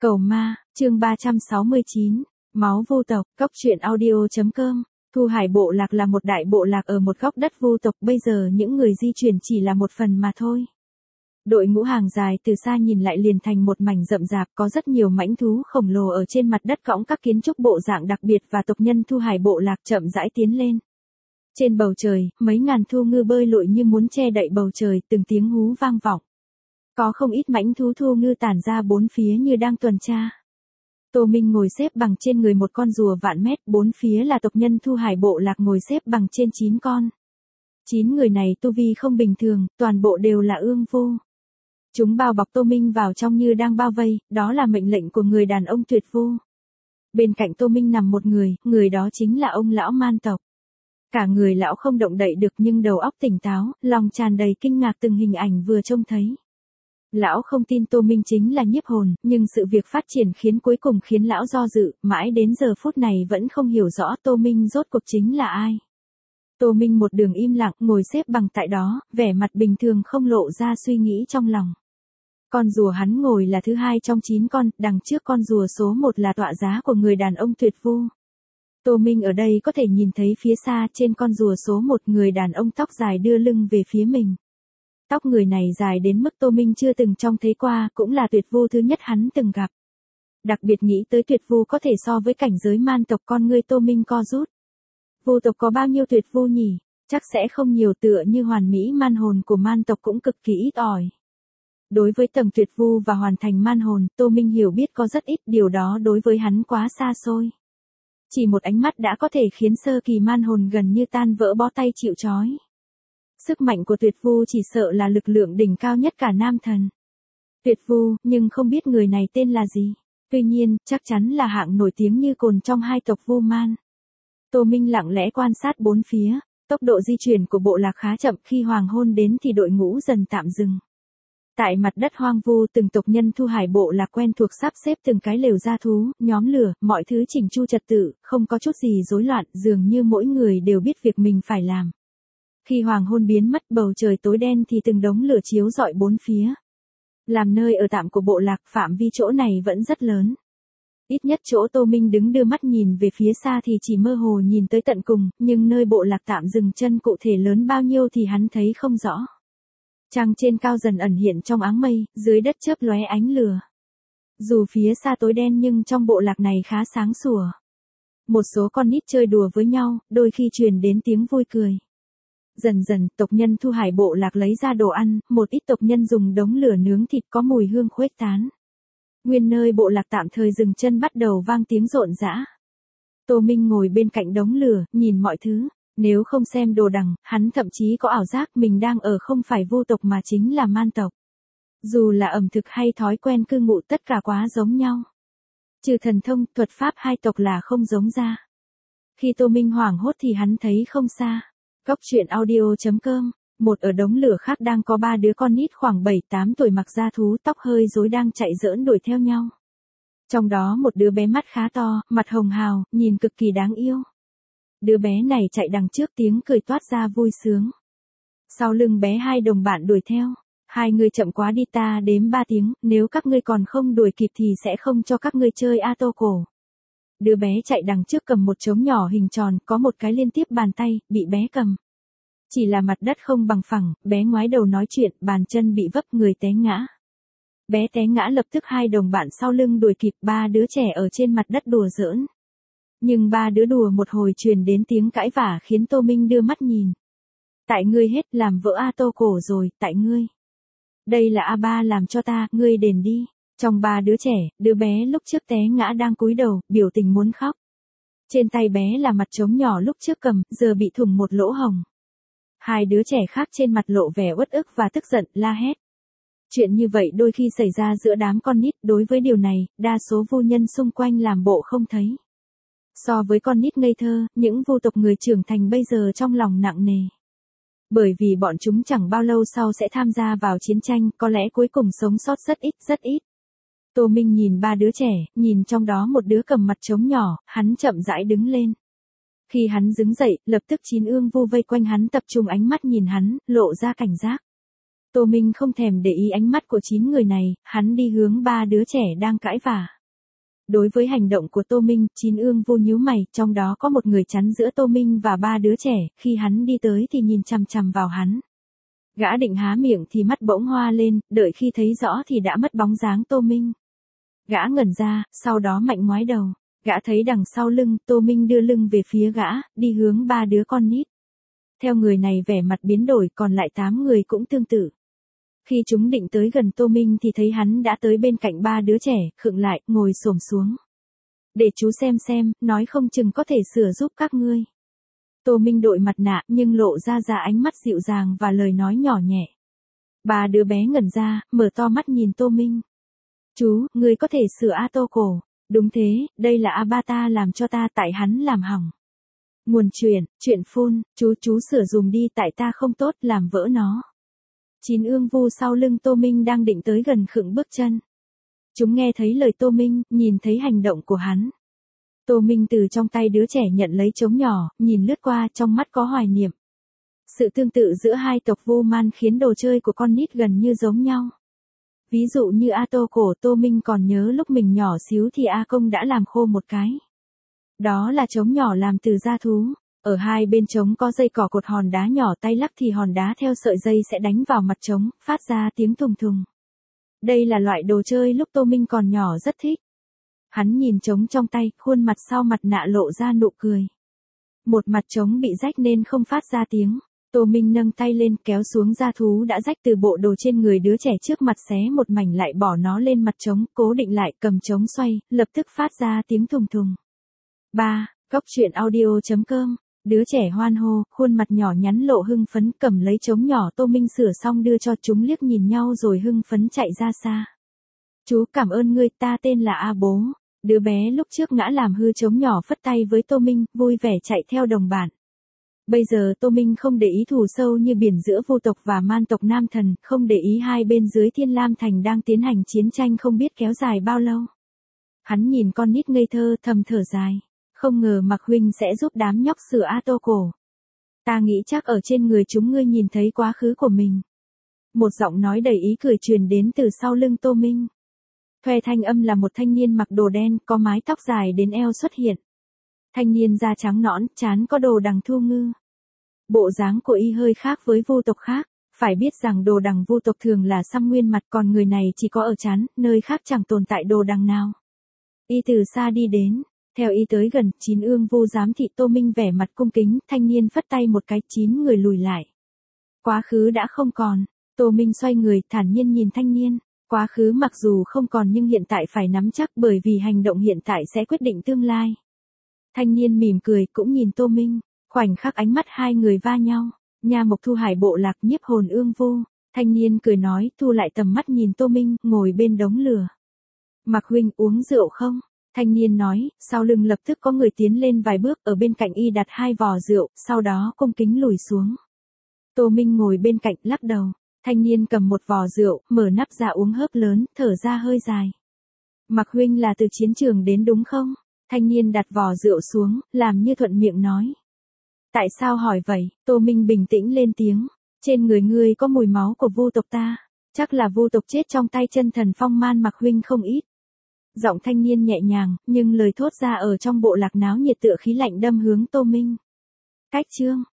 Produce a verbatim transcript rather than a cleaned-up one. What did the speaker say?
Cầu ma, chương ba trăm sáu mươi chín, máu vu tộc, cóc truyện audio.com. Thu Hải bộ lạc là một đại bộ lạc ở một góc đất vu tộc, bây giờ những người di chuyển chỉ là một phần mà thôi. Đội ngũ hàng dài từ xa nhìn lại liền thành một mảnh rậm rạp, có rất nhiều mãnh thú khổng lồ ở trên mặt đất cõng các kiến trúc bộ dạng đặc biệt và tộc nhân Thu Hải bộ lạc chậm rãi tiến lên. Trên bầu trời, mấy ngàn thu ngư bơi lội như muốn che đậy bầu trời, từng tiếng hú vang vọng. Có không ít mãnh thú thu ngư tản ra bốn phía như đang tuần tra. Tô Minh ngồi xếp bằng trên người một con rùa vạn mét, bốn phía là tộc nhân Thu Hải bộ lạc ngồi xếp bằng trên chín con. Chín người này tu vi không bình thường, toàn bộ đều là ương vô. Chúng bao bọc Tô Minh vào trong như đang bao vây, đó là mệnh lệnh của người đàn ông tuyệt vô. Bên cạnh Tô Minh nằm một người, người đó chính là ông lão man tộc. Cả người lão không động đậy được nhưng đầu óc tỉnh táo, lòng tràn đầy kinh ngạc từng hình ảnh vừa trông thấy. Lão không tin Tô Minh chính là nhiếp hồn, nhưng sự việc phát triển khiến cuối cùng khiến lão do dự, mãi đến giờ phút này vẫn không hiểu rõ Tô Minh rốt cuộc chính là ai. Tô Minh một đường im lặng ngồi xếp bằng tại đó, vẻ mặt bình thường không lộ ra suy nghĩ trong lòng. Con rùa hắn ngồi là thứ hai trong chín con, đằng trước con rùa số một là tọa giá của người đàn ông tuyệt vô. Tô Minh ở đây có thể nhìn thấy phía xa trên con rùa số một người đàn ông tóc dài đưa lưng về phía mình. Tóc người này dài đến mức Tô Minh chưa từng trông thấy qua, cũng là tuyệt vô thứ nhất hắn từng gặp. Đặc biệt nghĩ tới tuyệt vô có thể so với cảnh giới man tộc, con người Tô Minh co rút. Vô tộc có bao nhiêu tuyệt vô nhỉ? Chắc sẽ không nhiều, tựa như hoàn mỹ man hồn của man tộc cũng cực kỳ ít ỏi. Đối với tầng tuyệt vô và hoàn thành man hồn, Tô Minh hiểu biết có rất ít, điều đó đối với hắn quá xa xôi. Chỉ một ánh mắt đã có thể khiến sơ kỳ man hồn gần như tan vỡ bó tay chịu trói. Sức mạnh của tuyệt vu chỉ sợ là lực lượng đỉnh cao nhất cả nam thần. Tuyệt vu, nhưng không biết người này tên là gì. Tuy nhiên, chắc chắn là hạng nổi tiếng như cồn trong hai tộc vu man. Tô Minh lặng lẽ quan sát bốn phía, tốc độ di chuyển của bộ lạc khá chậm, khi hoàng hôn đến thì đội ngũ dần tạm dừng. Tại mặt đất hoang vu, từng tộc nhân Thu Hải bộ lạc quen thuộc sắp xếp từng cái lều gia thú, nhóm lửa, mọi thứ chỉnh chu trật tự, không có chút gì rối loạn, dường như mỗi người đều biết việc mình phải làm. Khi hoàng hôn biến mất, bầu trời tối đen thì từng đống lửa chiếu rọi bốn phía. Làm nơi ở tạm của bộ lạc, phạm vi chỗ này vẫn rất lớn. Ít nhất chỗ Tô Minh đứng đưa mắt nhìn về phía xa thì chỉ mơ hồ nhìn tới tận cùng, nhưng nơi bộ lạc tạm dừng chân cụ thể lớn bao nhiêu thì hắn thấy không rõ. Trăng trên cao dần ẩn hiện trong áng mây, dưới đất chớp lóe ánh lửa. Dù phía xa tối đen nhưng trong bộ lạc này khá sáng sủa. Một số con nít chơi đùa với nhau, đôi khi truyền đến tiếng vui cười. Dần dần, tộc nhân Thu Hải bộ lạc lấy ra đồ ăn, một ít tộc nhân dùng đống lửa nướng thịt có mùi hương khuếch tán. Nguyên nơi bộ lạc tạm thời dừng chân bắt đầu vang tiếng rộn rã. Tô Minh ngồi bên cạnh đống lửa, nhìn mọi thứ. Nếu không xem đồ đằng, hắn thậm chí có ảo giác mình đang ở không phải vô tộc mà chính là man tộc. Dù là ẩm thực hay thói quen cư ngụ tất cả quá giống nhau. Trừ thần thông, thuật pháp hai tộc là không giống ra. Khi Tô Minh hoảng hốt thì hắn thấy không xa. Cóc truyện audio.com, một ở đống lửa khác đang có ba đứa con nít khoảng bảy tám tuổi mặc da thú tóc hơi rối đang chạy giỡn đuổi theo nhau. Trong đó một đứa bé mắt khá to, mặt hồng hào, nhìn cực kỳ đáng yêu. Đứa bé này chạy đằng trước tiếng cười toát ra vui sướng. Sau lưng bé hai đồng bạn đuổi theo. Hai người chậm quá đi, ta đếm ba tiếng, nếu các ngươi còn không đuổi kịp thì sẽ không cho các ngươi chơi a tô cổ. Đứa bé chạy đằng trước cầm một trống nhỏ hình tròn, có một cái liên tiếp bàn tay, bị bé cầm. Chỉ là mặt đất không bằng phẳng, bé ngoái đầu nói chuyện, bàn chân bị vấp, người té ngã. Bé té ngã lập tức hai đồng bạn sau lưng đuổi kịp, ba đứa trẻ ở trên mặt đất đùa giỡn. Nhưng ba đứa đùa một hồi truyền đến tiếng cãi vả khiến Tô Minh đưa mắt nhìn. Tại ngươi hết, làm vỡ a tô cổ rồi, tại ngươi. Đây là a ba làm cho ta, ngươi đền đi. Trong ba đứa trẻ, đứa bé lúc trước té ngã đang cúi đầu, biểu tình muốn khóc. Trên tay bé là mặt trống nhỏ lúc trước cầm, giờ bị thủng một lỗ hồng. Hai đứa trẻ khác trên mặt lộ vẻ uất ức và tức giận, la hét. Chuyện như vậy đôi khi xảy ra giữa đám con nít, đối với điều này, đa số vu nhân xung quanh làm bộ không thấy. So với con nít ngây thơ, những vu tộc người trưởng thành bây giờ trong lòng nặng nề. Bởi vì bọn chúng chẳng bao lâu sau sẽ tham gia vào chiến tranh, có lẽ cuối cùng sống sót rất ít, rất ít. Tô Minh nhìn ba đứa trẻ, nhìn trong đó một đứa cầm mặt trống nhỏ, hắn chậm rãi đứng lên. Khi hắn đứng dậy, lập tức chín ương vu vây quanh hắn tập trung ánh mắt nhìn hắn, lộ ra cảnh giác. Tô Minh không thèm để ý ánh mắt của chín người này, hắn đi hướng ba đứa trẻ đang cãi vả. Đối với hành động của Tô Minh, Chín Ương Vô nhíu mày, trong đó có một người chắn giữa Tô Minh và ba đứa trẻ, khi hắn đi tới thì nhìn chằm chằm vào hắn. Gã định há miệng thì mắt bỗng hoa lên, đợi khi thấy rõ thì đã mất bóng dáng Tô Minh. Gã ngẩn ra, sau đó mạnh ngoái đầu. Gã thấy đằng sau lưng, Tô Minh đưa lưng về phía gã, đi hướng ba đứa con nít. Theo người này vẻ mặt biến đổi, còn lại tám người cũng tương tự. Khi chúng định tới gần Tô Minh thì thấy hắn đã tới bên cạnh ba đứa trẻ, khựng lại, ngồi xổm xuống. Để chú xem xem, nói không chừng có thể sửa giúp các ngươi. Tô Minh đội mặt nạ nhưng lộ ra ra ánh mắt dịu dàng và lời nói nhỏ nhẹ. Ba đứa bé ngẩn ra, mở to mắt nhìn Tô Minh. Chú, ngươi có thể sửa Atoko. Đúng thế, đây là Abata làm cho ta tại hắn làm hỏng. Nguồn chuyện, chuyện phun, chú chú sửa dùm đi tại ta không tốt làm vỡ nó. Chín Ương Vu sau lưng Tô Minh đang định tới gần khựng bước chân. Chúng nghe thấy lời Tô Minh, nhìn thấy hành động của hắn. Tô Minh từ trong tay đứa trẻ nhận lấy trống nhỏ, nhìn lướt qua trong mắt có hoài niệm. Sự tương tự giữa hai tộc Vu Man khiến đồ chơi của con nít gần như giống nhau. Ví dụ như Atoko, Tô Minh còn nhớ lúc mình nhỏ xíu thì A Công đã làm khô một cái. Đó là trống nhỏ làm từ da thú. Ở hai bên trống có dây cỏ cột hòn đá nhỏ, tay lắc thì hòn đá theo sợi dây sẽ đánh vào mặt trống, phát ra tiếng thùng thùng. Đây là loại đồ chơi lúc Tô Minh còn nhỏ rất thích. Hắn nhìn trống trong tay, khuôn mặt sau mặt nạ lộ ra nụ cười. Một mặt trống bị rách nên không phát ra tiếng. Tô Minh nâng tay lên kéo xuống da thú đã rách từ bộ đồ trên người đứa trẻ trước mặt, xé một mảnh lại bỏ nó lên mặt trống, cố định lại, cầm trống xoay, lập tức phát ra tiếng thùng thùng. ba. Góc truyện audio chấm com. Đứa trẻ hoan hô, khuôn mặt nhỏ nhắn lộ hưng phấn, cầm lấy trống nhỏ Tô Minh sửa xong đưa cho chúng, liếc nhìn nhau rồi hưng phấn chạy ra xa. Chú cảm ơn ngươi, ta tên là A Bố. Đứa bé lúc trước ngã làm hư trống nhỏ phất tay với Tô Minh, vui vẻ chạy theo đồng bạn. Bây giờ Tô Minh không để ý thù sâu như biển giữa Vu tộc và Man tộc Nam Thần, không để ý hai bên dưới Thiên Lam Thành đang tiến hành chiến tranh không biết kéo dài bao lâu. Hắn nhìn con nít ngây thơ thầm thở dài. Không ngờ Mạc huynh sẽ giúp đám nhóc sửa Atoko. Ta nghĩ chắc ở trên người chúng ngươi nhìn thấy quá khứ của mình. Một giọng nói đầy ý cười truyền đến từ sau lưng Tô Minh. Thuê thanh âm là một thanh niên mặc đồ đen, có mái tóc dài đến eo xuất hiện. Thanh niên da trắng nõn, trán có đồ đằng thu ngư. Bộ dáng của y hơi khác với Vu tộc khác. Phải biết rằng đồ đằng Vu tộc thường là xăm nguyên mặt, còn người này chỉ có ở trán, nơi khác chẳng tồn tại đồ đằng nào. Y từ xa đi đến. Theo y tới gần, Chín Ương Vu giám thị Tô Minh vẻ mặt cung kính, thanh niên phất tay một cái, chín người lùi lại. Quá khứ đã không còn. Tô Minh xoay người, thản nhiên nhìn thanh niên. Quá khứ mặc dù không còn nhưng hiện tại phải nắm chắc, bởi vì hành động hiện tại sẽ quyết định tương lai. Thanh niên mỉm cười, cũng nhìn Tô Minh. Khoảnh khắc ánh mắt hai người va nhau. Nha Mộc Thu Hải bộ lạc nhiếp hồn Ương Vu. Thanh niên cười nói, thu lại tầm mắt nhìn Tô Minh, ngồi bên đống lửa. Mạc huynh uống rượu không? Thanh niên nói, sau lưng lập tức có người tiến lên vài bước, ở bên cạnh y đặt hai vò rượu, sau đó cung kính lùi xuống. Tô Minh ngồi bên cạnh lắc đầu. Thanh niên cầm một vò rượu, mở nắp ra uống hớp lớn, thở ra hơi dài. Mạc huynh là từ chiến trường đến đúng không? Thanh niên đặt vò rượu xuống, làm như thuận miệng nói. Tại sao hỏi vậy? Tô Minh bình tĩnh lên tiếng. Trên người ngươi có mùi máu của Vu tộc ta. Chắc là Vu tộc chết trong tay chân thần Phong Man Mạc huynh không ít. Giọng thanh niên nhẹ nhàng, nhưng lời thốt ra ở trong bộ lạc náo nhiệt tựa khí lạnh đâm hướng Tô Minh. Cách chương.